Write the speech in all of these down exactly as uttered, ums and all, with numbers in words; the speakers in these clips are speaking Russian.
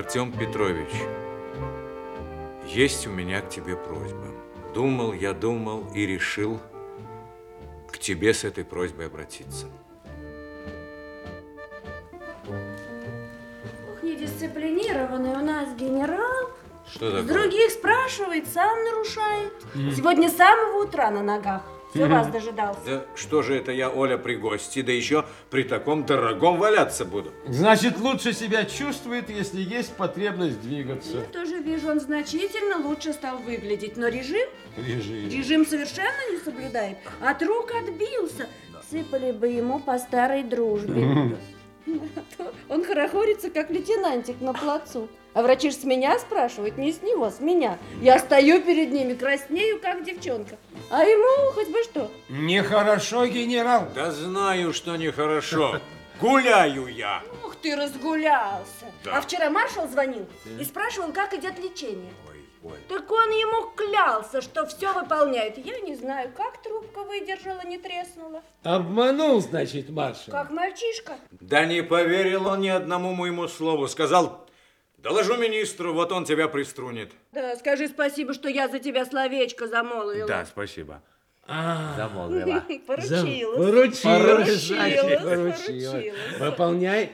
Артем Петрович, есть у меня к тебе просьба. Думал, я думал и решил к тебе с этой просьбой обратиться. Ох, недисциплинированный у нас генерал. Что такое? С других спрашивает, сам нарушает. Сегодня с самого утра на ногах. Все вас дожидался. Да что же это я, Оля, при гости, да еще при таком дорогом валяться буду? Значит, лучше себя чувствует, если есть потребность двигаться. Я тоже вижу, он значительно лучше стал выглядеть. Но режим? Режим. Режим совершенно не соблюдает. От рук отбился. Сыпали бы ему по старой дружбе. Он хорохорится, как лейтенантик на плацу. А врачи ж с меня спрашивают, не с него, с меня. Я стою перед ними, краснею, как девчонка. А ему хоть бы что. Нехорошо, генерал. Да знаю, что нехорошо. Гуляю я. Ух ты, разгулялся. Да. А вчера маршал звонил и спрашивал, как идет лечение. Ой, Оль. Так он ему клялся, что все выполняет. Я не знаю, как трубка выдержала, не треснула. Обманул, значит, маршал. Как мальчишка. Да не поверил он ни одному моему слову. Сказал, доложу министру, вот он тебя приструнит. Да, скажи спасибо, что я за тебя словечко замолвила. Да, спасибо. А, Замолвила. Поручилась. Поручилась, Поручилась, значит, поручилась. поручилась. Выполняй.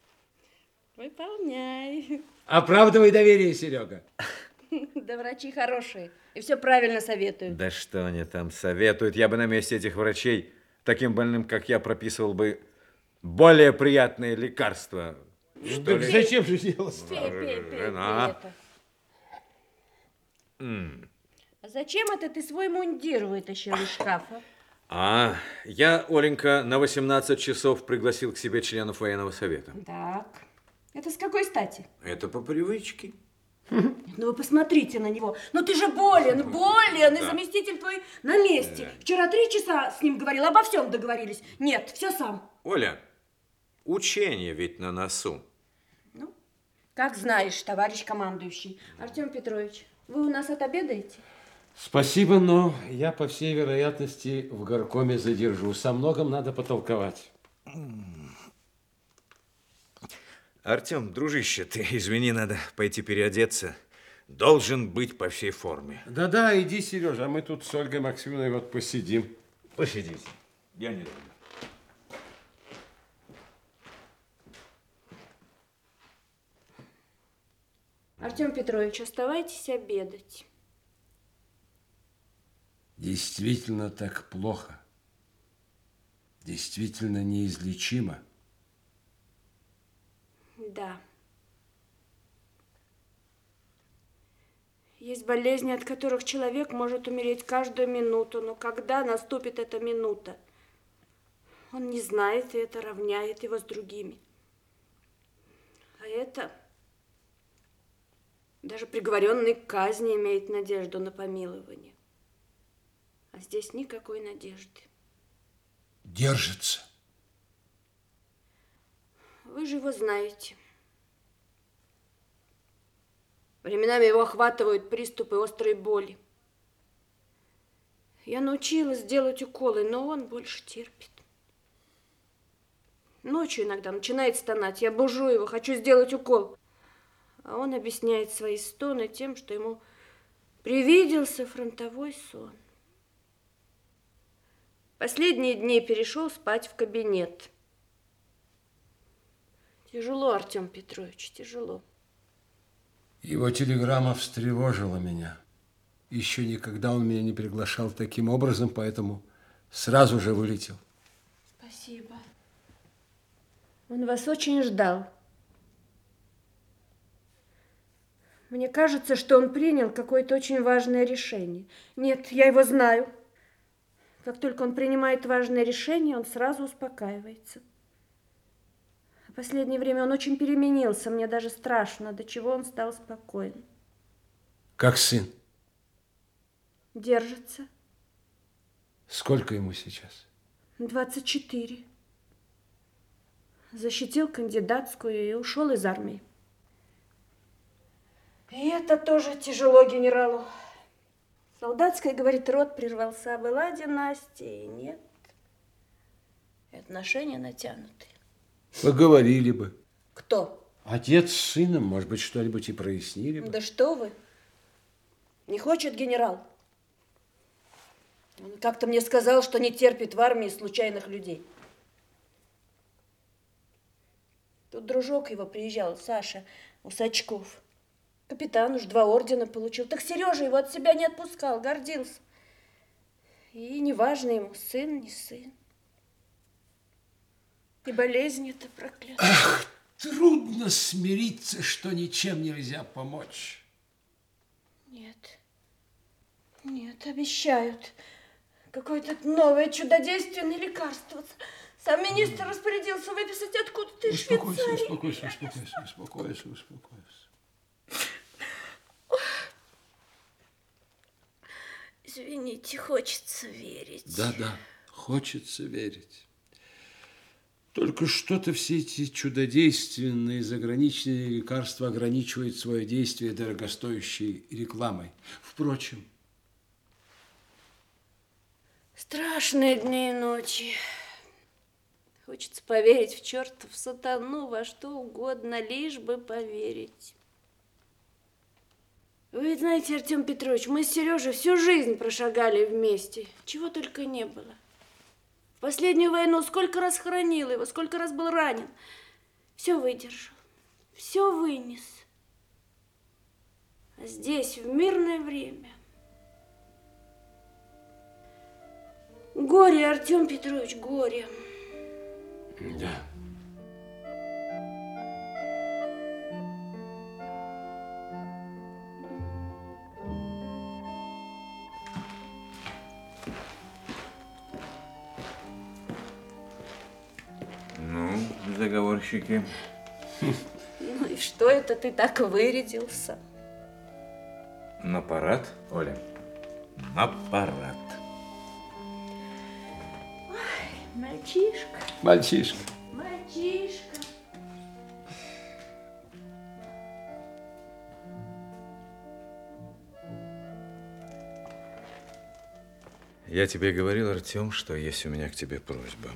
Выполняй. Оправдывай доверие, Серега. Да врачи хорошие. И все правильно советуют. Да что они там советуют? Я бы на месте этих врачей, таким больным, как я, прописывал бы более приятные лекарства. Что Так ли? зачем же делать? Пей, пей, пей, Жена. пей это. А зачем это ты свой мундир вытащил из шкафа? А, я, Оленька, на восемнадцать часов пригласил к себе членов военного совета. Так. Это с какой стати? Это по привычке. Ну вы посмотрите на него. Ну ты же болен, болен, и заместитель твой на месте. Вчера три часа с ним говорил, обо всем договорились. Нет, все сам. Оля, учение ведь на носу. Ну, как знаешь, товарищ командующий. Артем Петрович, вы у нас отобедаете? Спасибо, но я, по всей вероятности, в горкоме задержусь. О многом надо потолковать. Артем, дружище, ты извини, надо пойти переодеться. Должен быть по всей форме. Да-да, иди, Сережа, а мы тут с Ольгой Максимовной вот посидим. Посидите. Я не думаю. Артем Петрович, оставайтесь обедать. Действительно так плохо. Действительно неизлечимо. Да. Есть болезни, от которых человек может умереть каждую минуту, но когда наступит эта минута, он не знает, и это равняет его с другими. А это даже приговоренный к казни имеет надежду на помилование. А здесь никакой надежды. Держится. Вы же его знаете. Временами его охватывают приступы острой боли. Я научилась делать уколы, но он больше терпит. Ночью иногда начинает стонать. Я бужу его, хочу сделать укол. А он объясняет свои стоны тем, что ему привиделся фронтовой сон. Последние дни перешел спать в кабинет. Тяжело, Артем Петрович, тяжело. Его телеграмма встревожила меня. Еще никогда он меня не приглашал таким образом, поэтому сразу же вылетел. Спасибо. Он вас очень ждал. Мне кажется, что он принял какое-то очень важное решение. Нет, я его знаю. Как только он принимает важное решение, он сразу успокаивается. В последнее время он очень переменился. Мне даже страшно, до чего он стал спокоен. Как сын? Держится. Сколько ему сейчас? двадцать четыре. Защитил кандидатскую и ушел из армии. И это тоже тяжело генералу. Солдатская, говорит, род прервался. Была династия, и нет. И отношения натянутые. Поговорили бы. Кто? Отец с сыном, может быть, что-нибудь и прояснили бы. Да что вы? Не хочет генерал. Он как-то мне сказал, что не терпит в армии случайных людей. Тут дружок его приезжал, Саша Усачков. Капитан уж два ордена получил. Так Сережа его от себя не отпускал, гордился. И неважно ему, сын, не сын. И болезнь эта проклятая. Ах, трудно смириться, что ничем нельзя помочь. Нет, нет, обещают. Какое-то новое чудодейственное лекарство. Сам министр распорядился выписать откуда-то из Успокойся, Швейцарии. успокойся, успокойся, успокойся, успокойся. Извините, хочется верить. Да, да, хочется верить. Только что-то все эти чудодейственные заграничные лекарства ограничивают свое действие дорогостоящей рекламой. Впрочем, Страшные дни и ночи. Хочется поверить в чертов сатану, во что угодно, лишь бы поверить. Вы ведь знаете, Артем Петрович, мы с Сережей всю жизнь прошагали вместе. Чего только не было. В последнюю войну сколько раз хоронил его, сколько раз был ранен. Все выдержал, все вынес. А здесь, в мирное время... Горе, Артем Петрович, горе. да. Ну, заговорщики. Ну и что это ты так вырядился? На парад, Оля? На парад. Мальчишка, Мальчишка. мальчишка. Я тебе говорил, Артем, что есть у меня к тебе просьба.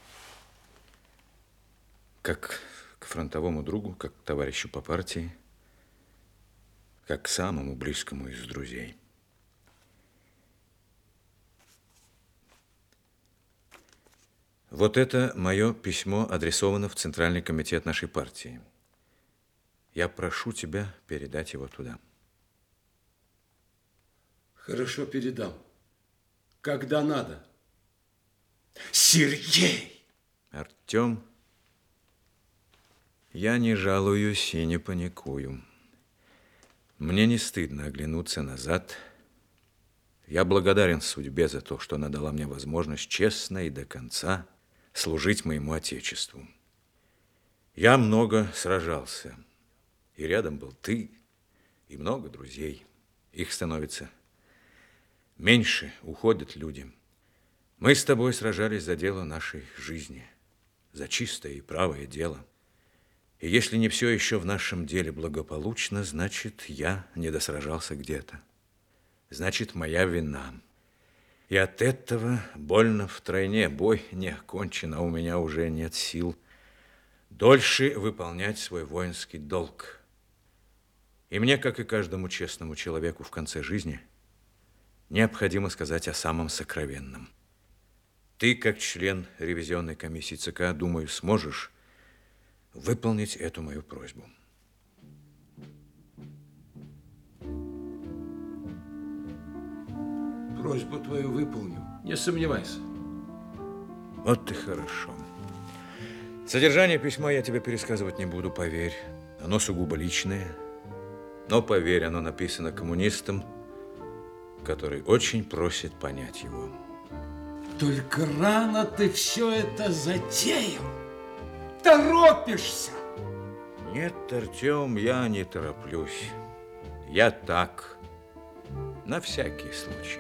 Как к фронтовому другу, как к товарищу по партии, как к самому близкому из друзей. Вот это мое письмо адресовано в Центральный комитет нашей партии. Я прошу тебя передать его туда. Хорошо, передам. Когда надо. Сергей! Артем, я не жалуюсь и не паникую. Мне не стыдно оглянуться назад. Я благодарен судьбе за то, что она дала мне возможность честно и до конца служить моему Отечеству. Я много сражался, и рядом был ты, и много друзей. Их становится меньше, уходят люди. Мы с тобой сражались за дело нашей жизни, за чистое и правое дело. И если не все еще в нашем деле благополучно, значит, я не досражался где-то. Значит, моя вина. И от этого больно втройне. Бой не окончен, а у меня уже нет сил дольше выполнять свой воинский долг. И мне, как и каждому честному человеку в конце жизни, необходимо сказать о самом сокровенном. Ты, как член ревизионной комиссии ЦК, думаю, сможешь выполнить эту мою просьбу. Просьбу твою выполню, не сомневайся. Вот и хорошо. Содержание письма я тебе пересказывать не буду, поверь. Оно сугубо личное. Но, поверь, оно написано коммунистом, который очень просит понять его. Только рано ты все это затеял. Торопишься. Нет, Артем, я не тороплюсь. Я так, на всякий случай.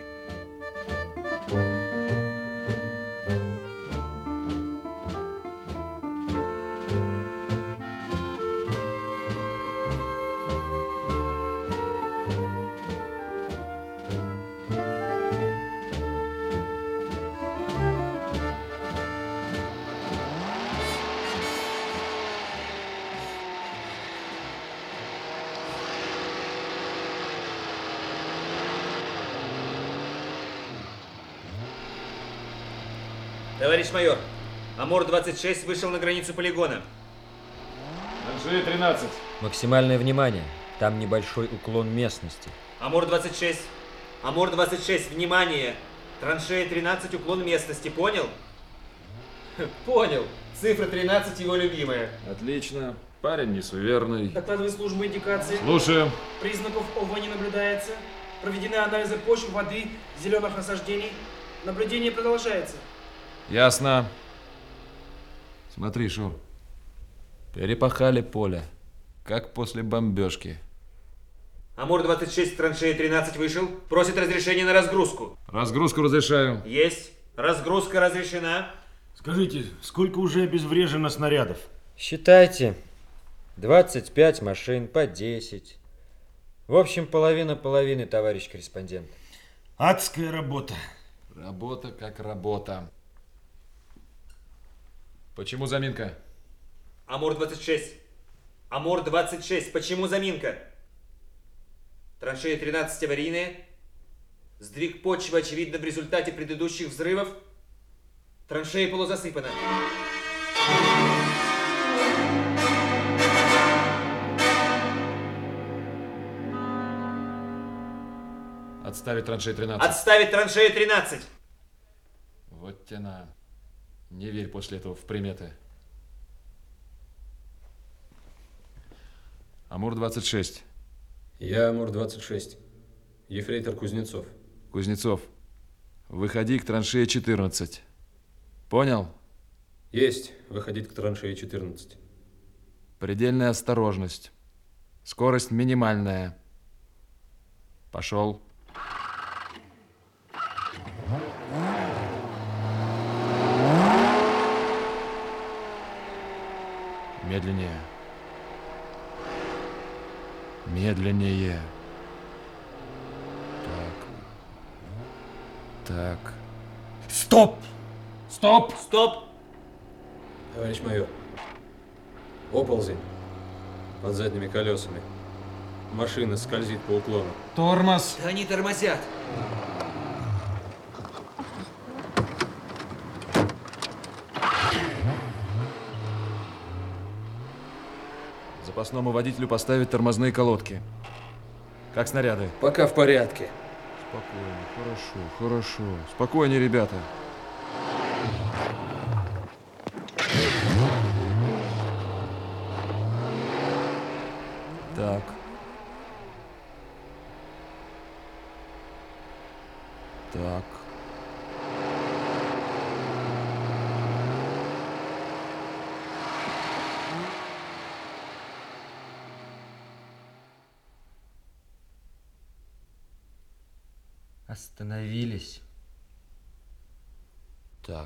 Товарищ майор, Амур двадцать шесть вышел на границу полигона. Траншея тринадцать. Максимальное внимание. Там небольшой уклон местности. Амур двадцать шесть. Амур двадцать шесть, внимание! Траншея тринадцать, уклон местности, понял? Понял. Цифра тринадцать его любимая. Отлично. Парень не суеверный. Докладывает служба индикации. Слушаю. Признаков ОВ не наблюдается. Проведены анализы почв, воды, зеленых насаждений. Наблюдение продолжается. Ясно. Смотри, Шур. Перепахали поле, как после бомбежки. Амур двадцать шесть, траншея тринадцать вышел. Просит разрешения на разгрузку. Разгрузку разрешаю. Есть. Разгрузка разрешена. Скажите, сколько уже обезврежено снарядов? Считайте. двадцать пять машин по десять. В общем, половина половины, товарищ корреспондент. Адская работа. Работа как работа. Почему заминка? Амур двадцать шесть. Амур двадцать шесть. Почему заминка? Траншея тринадцать аварийная. Сдвиг почвы очевидно в результате предыдущих взрывов. Траншея полузасыпана. Отставить траншею тринадцать. Отставить траншею тринадцать. Вот тяна. Не верь после этого в приметы. Амур двадцать шесть. Я Амур двадцать шесть. Ефрейтор Кузнецов. Кузнецов, выходи к траншее четырнадцать. Понял? Есть. Выходить к траншее четырнадцать. Предельная осторожность. Скорость минимальная. Пошел. Медленнее. Медленнее. Так. Так. Стоп! Стоп! Стоп! Товарищ майор. Оползень. Под задними колесами. Машина скользит по уклону. Тормоз! Да они тормозят. Запасному водителю поставить тормозные колодки. Как снаряды? Пока в порядке. Спокойно, хорошо, хорошо. Спокойнее, ребята. Так. Так. Остановились. Так.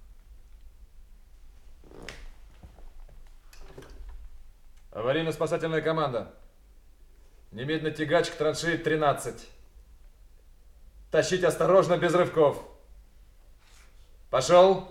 Аварийно-спасательная команда. Немедленно тягач к траншеи тринадцать. Тащить осторожно, без рывков. Пошел.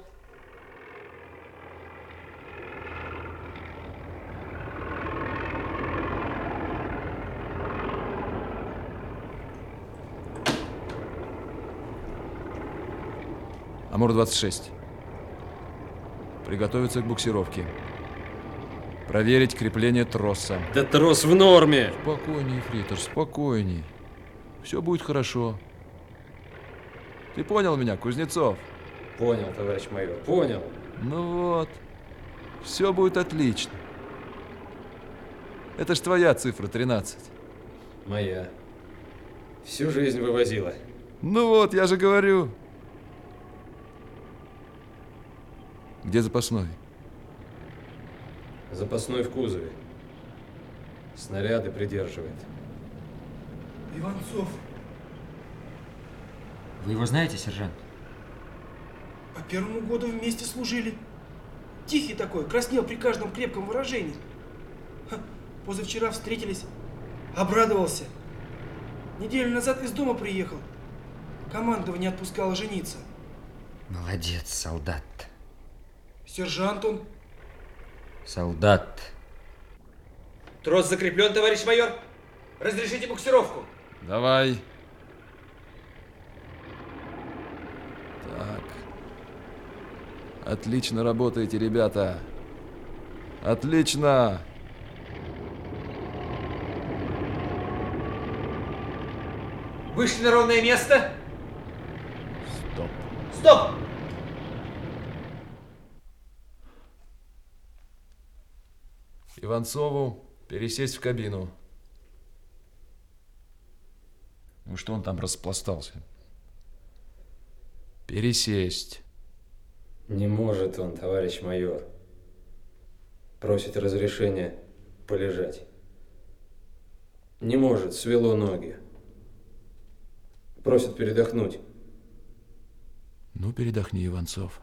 Амур двадцать шесть. Приготовиться к буксировке. Проверить крепление троса. Да трос в норме. Спокойней, Фритер, спокойней. Все будет хорошо. Ты понял меня, Кузнецов? Понял, товарищ майор, понял. Ну вот. Все будет отлично. Это ж твоя цифра тринадцать. Моя. Всю жизнь вывозила. Ну вот, я же говорю. Где запасной? Запасной в кузове. Снаряды придерживает. Иванцов, Вы его знаете, сержант? по первому году вместе служили. Тихий такой, краснел при каждом крепком выражении. Ха, позавчера встретились, обрадовался. Неделю назад из дома приехал. Командование отпускало жениться. Молодец, солдат. Сержант он. Солдат. Трос закреплен, товарищ майор. Разрешите буксировку. Давай. Так. Отлично работаете, ребята. Отлично. Вышли на ровное место. Стоп. Стоп! Иванцову пересесть в кабину. Ну что он там распластался? Пересесть. Не может он, товарищ майор. Просит разрешения полежать. Не может, свело ноги. Просит передохнуть. Ну, передохни, Иванцов.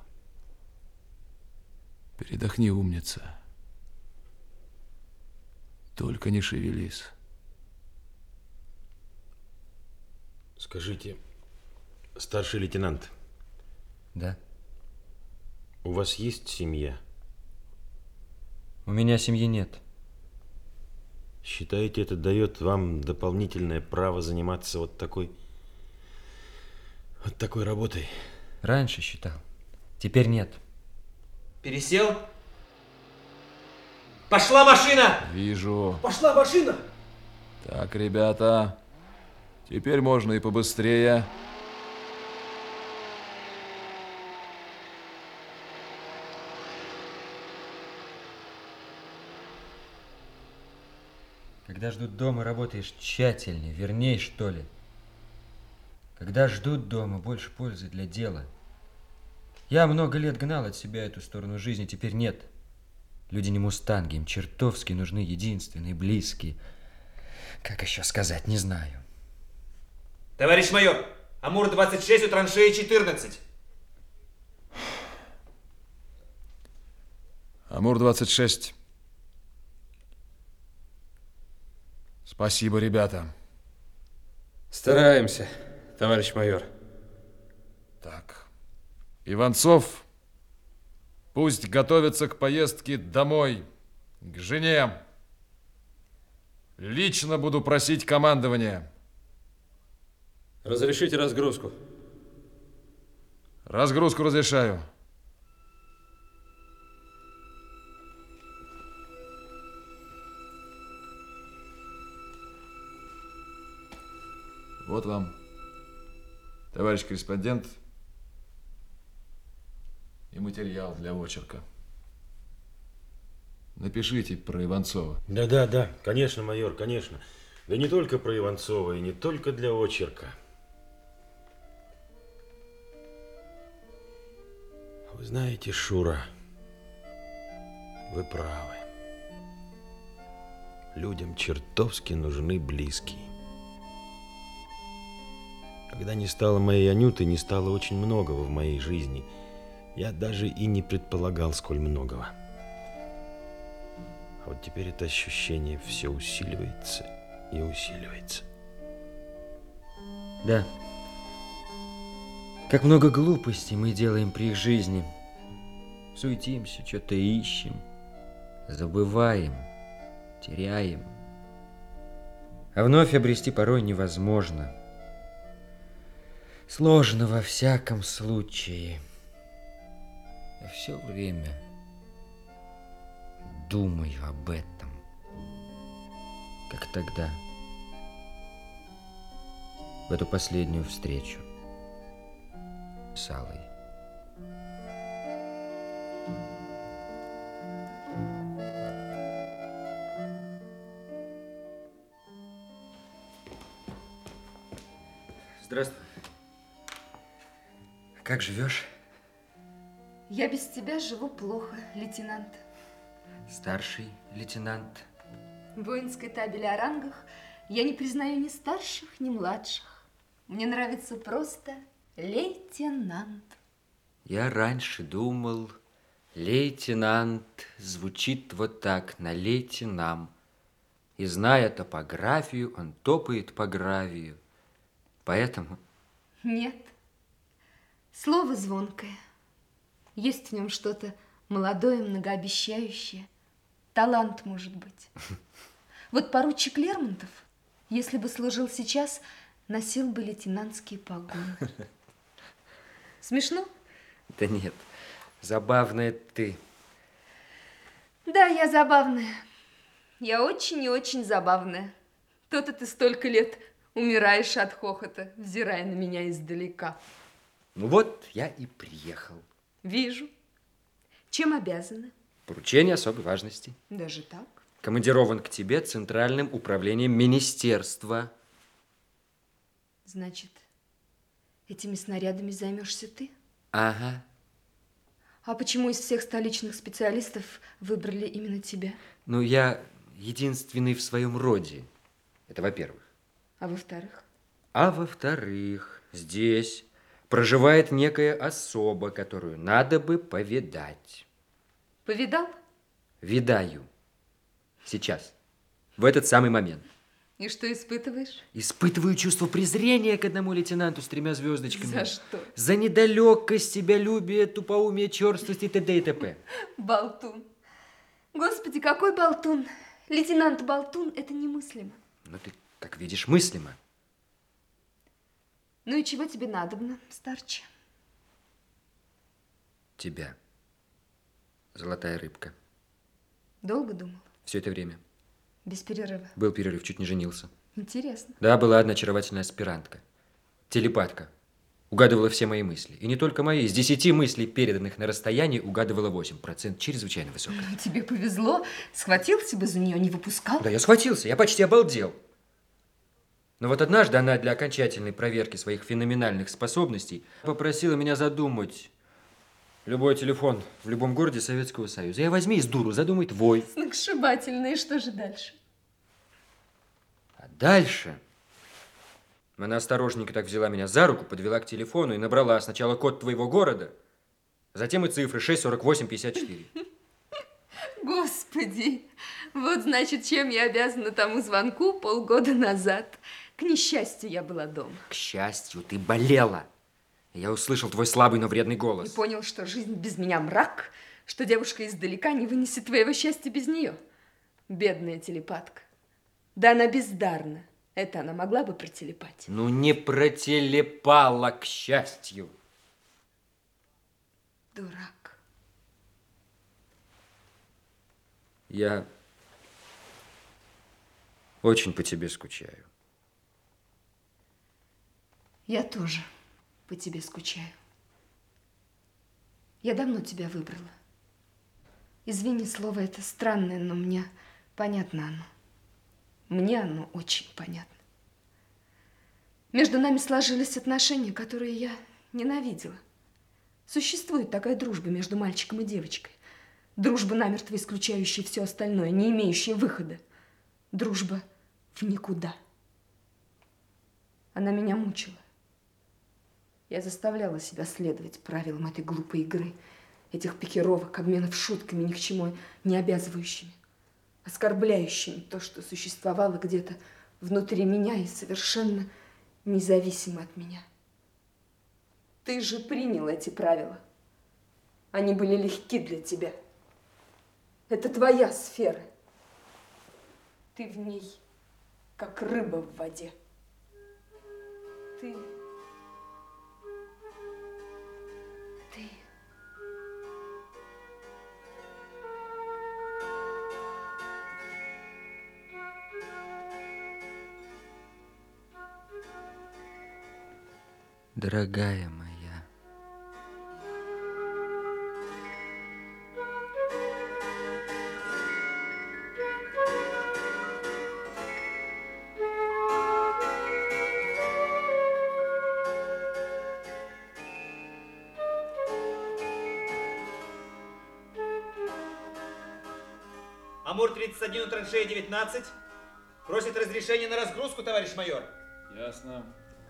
Передохни, умница. Только не шевелись. Скажите, старший лейтенант, Да? у вас есть семья? У меня семьи нет. Считаете, это дает вам дополнительное право заниматься вот такой, вот такой работой? Раньше считал. Теперь нет. Пересел. Пошла машина! Вижу. Пошла машина! Так, ребята, теперь можно и побыстрее. Когда ждут дома, работаешь тщательнее, верней, что ли. Когда ждут дома, больше пользы для дела. Я много лет гнал от себя эту сторону жизни, теперь нет. Люди не мустанги, им чертовски нужны единственные, близкие. Как еще сказать, не знаю. Товарищ майор, Амур двадцать шесть у траншеи четырнадцать. Амур двадцать шесть. Спасибо, ребята. Стараемся, товарищ майор. Так. Иванцов, пусть готовится к поездке домой, к жене. Лично буду просить командования. Разрешите разгрузку. Разгрузку разрешаю. Вот вам, товарищ корреспондент, и материал для очерка. Напишите про Иванцова. Да, да, да, конечно, майор, конечно. Да не только про Иванцова и не только для очерка. Вы знаете, Шура, вы правы. Людям чертовски нужны близкие. Когда не стало моей Анюты, не стало очень многого в моей жизни. Я даже и не предполагал, сколь многого. А вот теперь это ощущение все усиливается и усиливается. Да. Как много глупостей мы делаем при их жизни. Суетимся, что-то ищем, забываем, теряем. А вновь обрести порой невозможно. Сложно во всяком случае. Я все время думаю об этом. Как тогда, в эту последнюю встречу с Аллой. Здравствуй. Как живешь? Я без тебя живу плохо, лейтенант. Старший лейтенант. В воинской табели о рангах я не признаю ни старших, ни младших. Мне нравится просто лейтенант. Я раньше думал, лейтенант звучит вот так, налейте нам. И зная топографию, он топает по гравию. Поэтому... Нет. Слово звонкое. Есть в нем что-то молодое, многообещающее. Талант, может быть. Вот поручик Лермонтов, если бы служил сейчас, носил бы лейтенантские погоны. Смешно? Да нет. Забавная ты. Да, я забавная. Я очень и очень забавная. То-то ты столько лет умираешь от хохота, взирая на меня издалека. Ну вот, я и приехал. Вижу. Чем обязана? Поручение особой важности. Даже так? Командирован к тебе Центральным управлением министерства. Значит, этими снарядами займешься ты? Ага. А почему из всех столичных специалистов выбрали именно тебя? Ну, я единственный в своем роде. Это во-первых. А во-вторых? А во-вторых, здесь проживает некая особа, которую надо бы повидать. Повидал? Видаю. Сейчас. В этот самый момент. И что испытываешь? Испытываю чувство презрения к одному лейтенанту с тремя звездочками. За что? За недалекость, себялюбие, тупоумие, черствость и т.д. и т.п. Болтун. Господи, какой болтун. Лейтенант Болтун – это немыслимо. Ну, ты, как видишь, мыслимо. Ну и чего тебе надобно, старче? Тебя. Золотая рыбка. Долго думал? Все это время. Без перерыва? Был перерыв, чуть не женился. Интересно. Да, была одна очаровательная аспирантка. Телепатка. Угадывала все мои мысли. И не только мои. Из десяти мыслей, переданных на расстоянии, угадывала восемь. Процент чрезвычайно высокий. Ну, тебе повезло. Схватился бы за нее, не выпускал. Да, я схватился. Я почти обалдел. Но вот однажды она для окончательной проверки своих феноменальных способностей попросила меня задумать любой телефон в любом городе Советского Союза. Я возьми из дуру, задумай твой. Сногсшибательно. И что же дальше? А дальше она осторожненько так взяла меня за руку, подвела к телефону и набрала сначала код твоего города, а затем и цифры шесть сорок восемь пятьдесят четыре. Господи, вот значит, чем я обязана тому звонку полгода назад. К несчастью, я была дома. К счастью, ты болела. Я услышал твой слабый, но вредный голос. И понял, что жизнь без меня мрак, что девушка издалека не вынесет твоего счастья без нее. Бедная телепатка. Да она бездарна. Это она могла бы протелепать. Ну, не протелепала, к счастью. Дурак. Я очень по тебе скучаю. Я тоже по тебе скучаю. Я давно тебя выбрала. Извини, слово это странное, но мне понятно оно. Мне оно очень понятно. Между нами сложились отношения, которые я ненавидела. Существует такая дружба между мальчиком и девочкой. Дружба, намертво исключающая все остальное, не имеющая выхода. Дружба в никуда. Она меня мучила. Я заставляла себя следовать правилам этой глупой игры, этих пикировок, обменов шутками, ни к чему не обязывающими, оскорбляющими то, что существовало где-то внутри меня и совершенно независимо от меня. Ты же принял эти правила. Они были легки для тебя. Это твоя сфера. Ты в ней, как рыба в воде. Ты... Ты... Дорогая моя. Амур тридцать один у траншеи девятнадцать. Просит разрешения на разгрузку, товарищ майор. Ясно.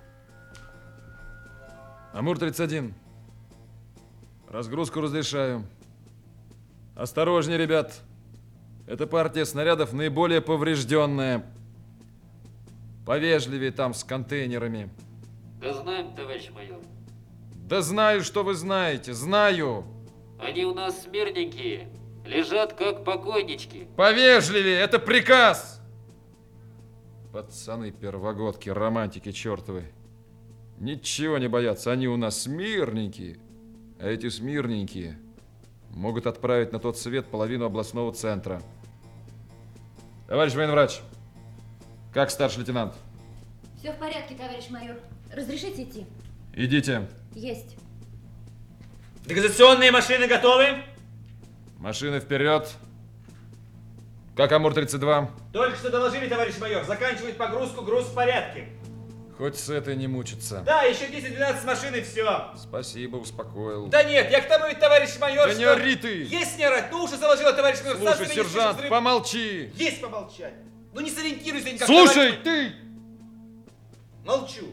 Амур тридцать один. Разгрузку разрешаю. Осторожнее, ребят. Эта партия снарядов наиболее поврежденная. Повежливее там с контейнерами. Да знаем, товарищ майор. Да знаю, что вы знаете, знаю. Они у нас смирненькие, лежат как покойнички. Повежливее, это приказ. Пацаны первогодки, романтики чертовы. Ничего не боятся, они у нас смирненькие. А эти смирненькие Могут отправить на тот свет половину областного центра. Товарищ военврач, как старший лейтенант? Все в порядке, товарищ майор. Разрешите идти? Идите. Есть. Дегазационные машины готовы? Машины вперед. Как Амур тридцать два? Только что доложили, товарищ майор. Заканчивает погрузку, груз в порядке. Хоть с этой не мучиться. Да, еще десять-двенадцать машин и все. Спасибо, успокоил. Да нет, я к тому ведь, товарищ майор, Да что... не ори ты! Есть не орать, ну уши заложила, товарищ майор. Слушай, Станция сержант, взрыв. помолчи! Есть помолчать. Ну не сориентируйся никак. Слушай, товарищ... ты! Молчу.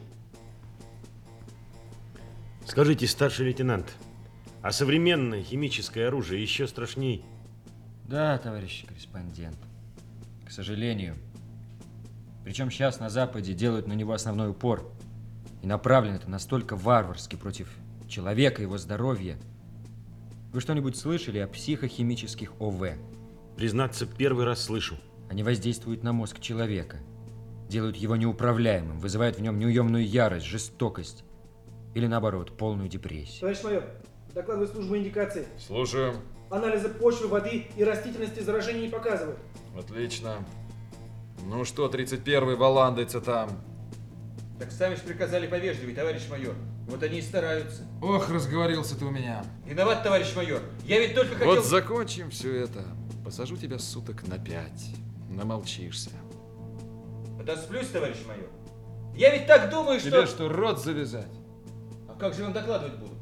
Скажите, старший лейтенант, а современное химическое оружие еще страшней? Да, товарищ корреспондент. К сожалению. Причем сейчас на Западе делают на него основной упор. И направлено это настолько варварски против человека и его здоровья. Вы что-нибудь слышали о психохимических ОВ? Признаться, первый раз слышу. Они воздействуют на мозг человека. Делают его неуправляемым, вызывают в нем неуемную ярость, жестокость. Или наоборот, полную депрессию. Товарищ майор, докладывает служба индикации. Слушаю. Анализы почвы, воды и растительности заражения не показывают. Отлично. Ну что, тридцать первый валандается там? Так сами же приказали повежливее, товарищ майор. Вот они и стараются. Ох, разговорился ты у меня. Виноват, товарищ майор. Я ведь только хотел... Вот закончим все это. Посажу тебя суток на пять. Намолчишься. Отосплюсь, товарищ майор. Я ведь так думаю, что... Тебе что, рот завязать? А как же я вам докладывать буду?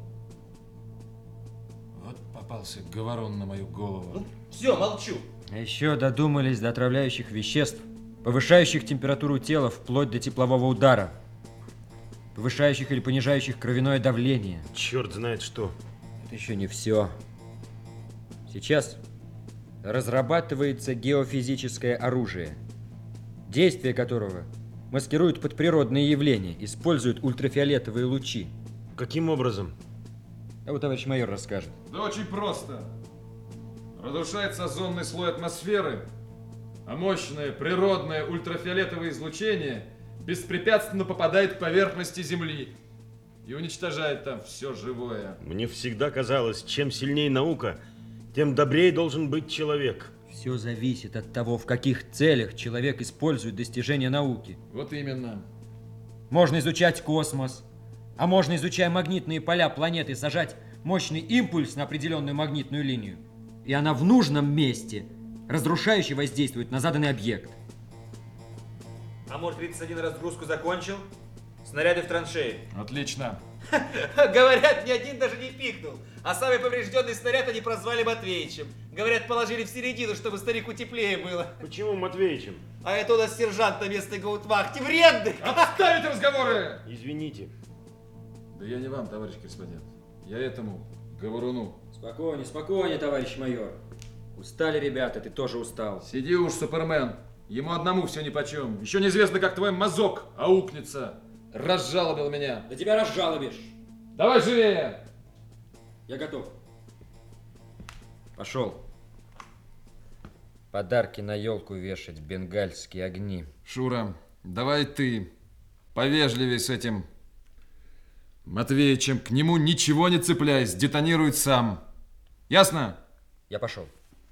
Вот попался говорон на мою голову. Ну, все, молчу. А еще додумались до отравляющих веществ, повышающих температуру тела вплоть до теплового удара, повышающих или понижающих кровяное давление. Черт знает что. Это еще не все. Сейчас разрабатывается геофизическое оружие, действие которого маскируют под природные явления, используют ультрафиолетовые лучи. Каким образом? А вот товарищ майор расскажет. Да очень просто. Разрушается озонный слой атмосферы, а мощное природное ультрафиолетовое излучение беспрепятственно попадает к поверхности Земли и уничтожает там все живое. Мне всегда казалось, чем сильнее наука, тем добрее должен быть человек. Все зависит от того, в каких целях человек использует достижения науки. Вот именно. Можно изучать космос, а можно, изучая магнитные поля планеты, сажать мощный импульс на определенную магнитную линию, и она в нужном месте разрушающе воздействует на заданный объект. Амур тридцать один разгрузку закончил. Снаряды в траншеи. Отлично. Говорят, ни один даже не пикнул. А самый поврежденный снаряд они прозвали Матвеичем. Говорят, положили в середину, чтобы старику теплее было. Почему Матвеичем? А это у нас сержант на местной гаутвахте. Вредный! Отставить разговоры! Извините. Да я не вам, товарищ корреспондент. Я этому говоруну. Спокойнее, спокойнее, товарищ майор. Устали ребята, ты тоже устал. Сиди уж, Супермен. Ему одному все нипочем. Еще неизвестно, как твой мазок аукнется. Разжалобил меня. Да тебя разжалобишь. Давай живее! Я готов. Пошел. Подарки на елку вешать, бенгальские огни. Шура, давай ты повежливей с этим Матвеичем. К нему ничего не цепляйся, детонирует сам. Ясно? Я пошел.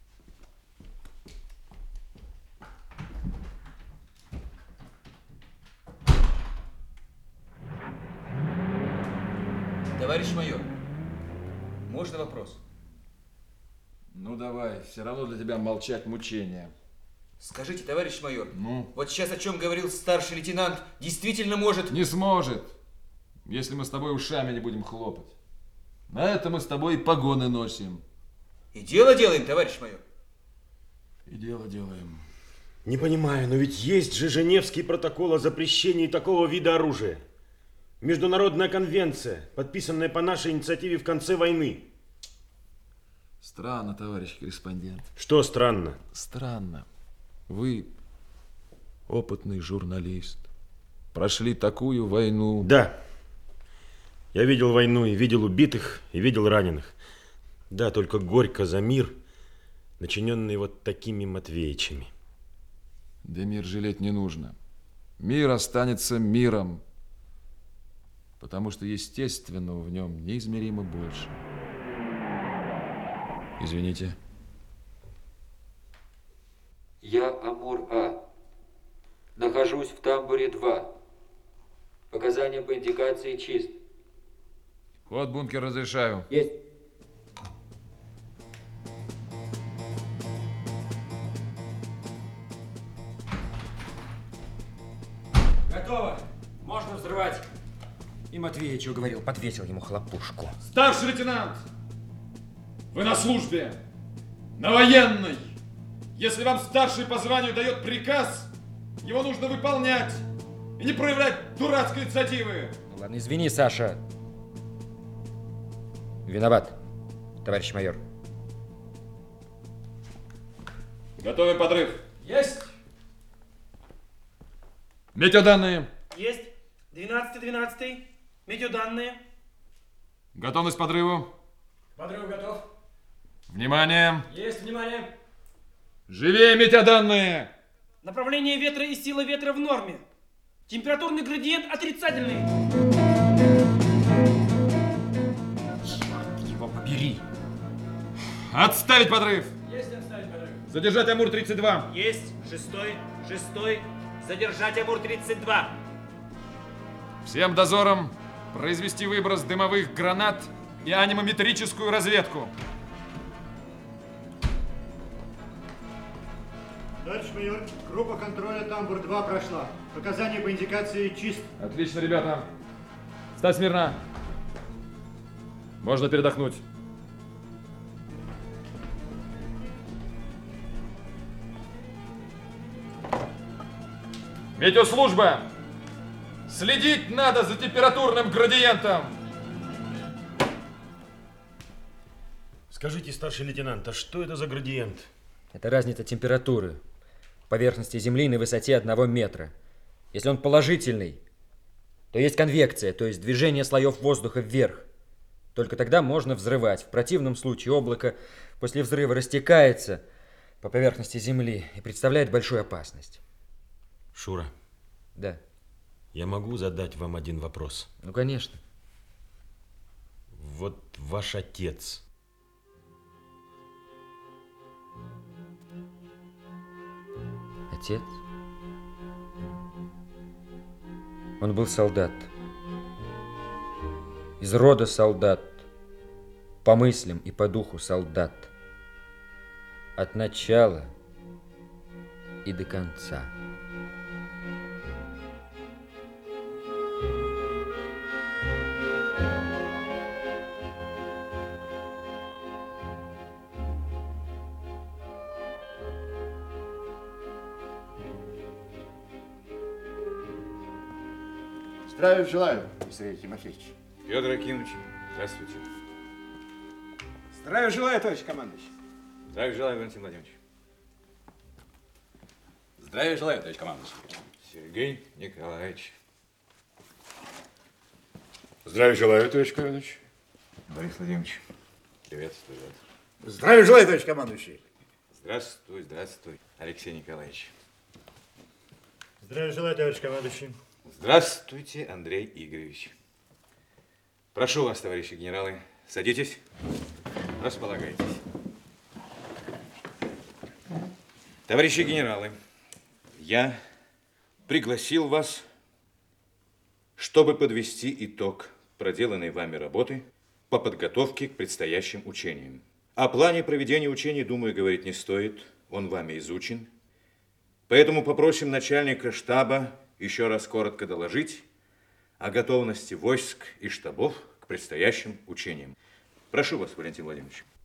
Товарищ майор, можно вопрос? Ну давай, все равно для тебя молчать мучение. Скажите, товарищ майор, Ну? вот сейчас о чем говорил старший лейтенант, действительно может... Не сможет, если мы с тобой ушами не будем хлопать. На это мы с тобой и погоны носим. И дело делаем, товарищ майор. И дело делаем. Не понимаю, но ведь есть же Женевский протокол о запрещении такого вида оружия. Международная конвенция, подписанная по нашей инициативе в конце войны. Странно, товарищ корреспондент. Что странно? Странно. Вы опытный журналист. Прошли такую войну. Да. Я видел войну и видел убитых, и видел раненых. Да, только горько за мир, начиненный вот такими Матвеичами. Да мир жалеть не нужно. Мир останется миром. Потому что естественного в нем неизмеримо больше. Извините. Я Амур-А. Нахожусь в тамбуре-два. Показания по индикации чист. Вход в бункер разрешаю. Есть. Готово. Можно взрывать. И Матвеич уговорил, подвесил ему хлопушку. Старший лейтенант! Вы на службе! На военной! Если вам старший по званию дает приказ, его нужно выполнять и не проявлять дурацкой инициативы. Ну ладно, извини, Саша. Виноват, товарищ майор. Готовим подрыв. Есть. Метеоданные. Есть. двенадцатый двенадцатый. Метеоданные. Готовность к подрыву. Подрыв готов. Внимание. Есть, внимание. Живее метеоданные. Направление ветра и сила ветра в норме. Температурный градиент отрицательный. Его побери. Отставить подрыв. Есть отставить подрыв. Задержать Амур тридцать два. Есть. Шестой. Шестой. Задержать Амур тридцать два. Всем дозорам произвести выброс дымовых гранат и анимометрическую разведку. Товарищ майор, группа контроля Тамбур-два прошла. Показания по индикации чист. Отлично, ребята. Стать смирно. Можно передохнуть. Метеослужба! Следить надо за температурным градиентом! Скажите, старший лейтенант, а что это за градиент? Это разница температуры поверхности Земли на высоте одного метра. Если он положительный, то есть конвекция, то есть движение слоев воздуха вверх. Только тогда можно взрывать. В противном случае облако после взрыва растекается по поверхности Земли и представляет большую опасность. Шура. Да. Я могу задать вам один вопрос? Ну, конечно. Вот ваш отец. Отец? Он был солдат. Из рода солдат. По мыслям и по духу солдат. От начала и до конца. Здравия желаю, Сергей Тимофеевич. Федор Акимович, здравствуйте. Здравия желаю, товарищ командующий. Здравия желаю, Валентин Владимирович. Здравия желаю, товарищ командующий. Сергей Николаевич. Здравия желаю, товарищ командующий. Борис Владимирович, приветствую вас. Здравия желаю, товарищ командующий. Здравствуй, здравствуй, Алексей Николаевич. Здравия желаю, товарищ командующий. Здравствуйте, Андрей Игоревич. Прошу вас, товарищи генералы, садитесь, располагайтесь. Товарищи генералы, я пригласил вас, чтобы подвести итог проделанной вами работы по подготовке к предстоящим учениям. О плане проведения учений, думаю, говорить не стоит, он вами изучен. Поэтому попросим начальника штаба еще раз коротко доложить о готовности войск и штабов к предстоящим учениям. Прошу вас, Валентин Владимирович.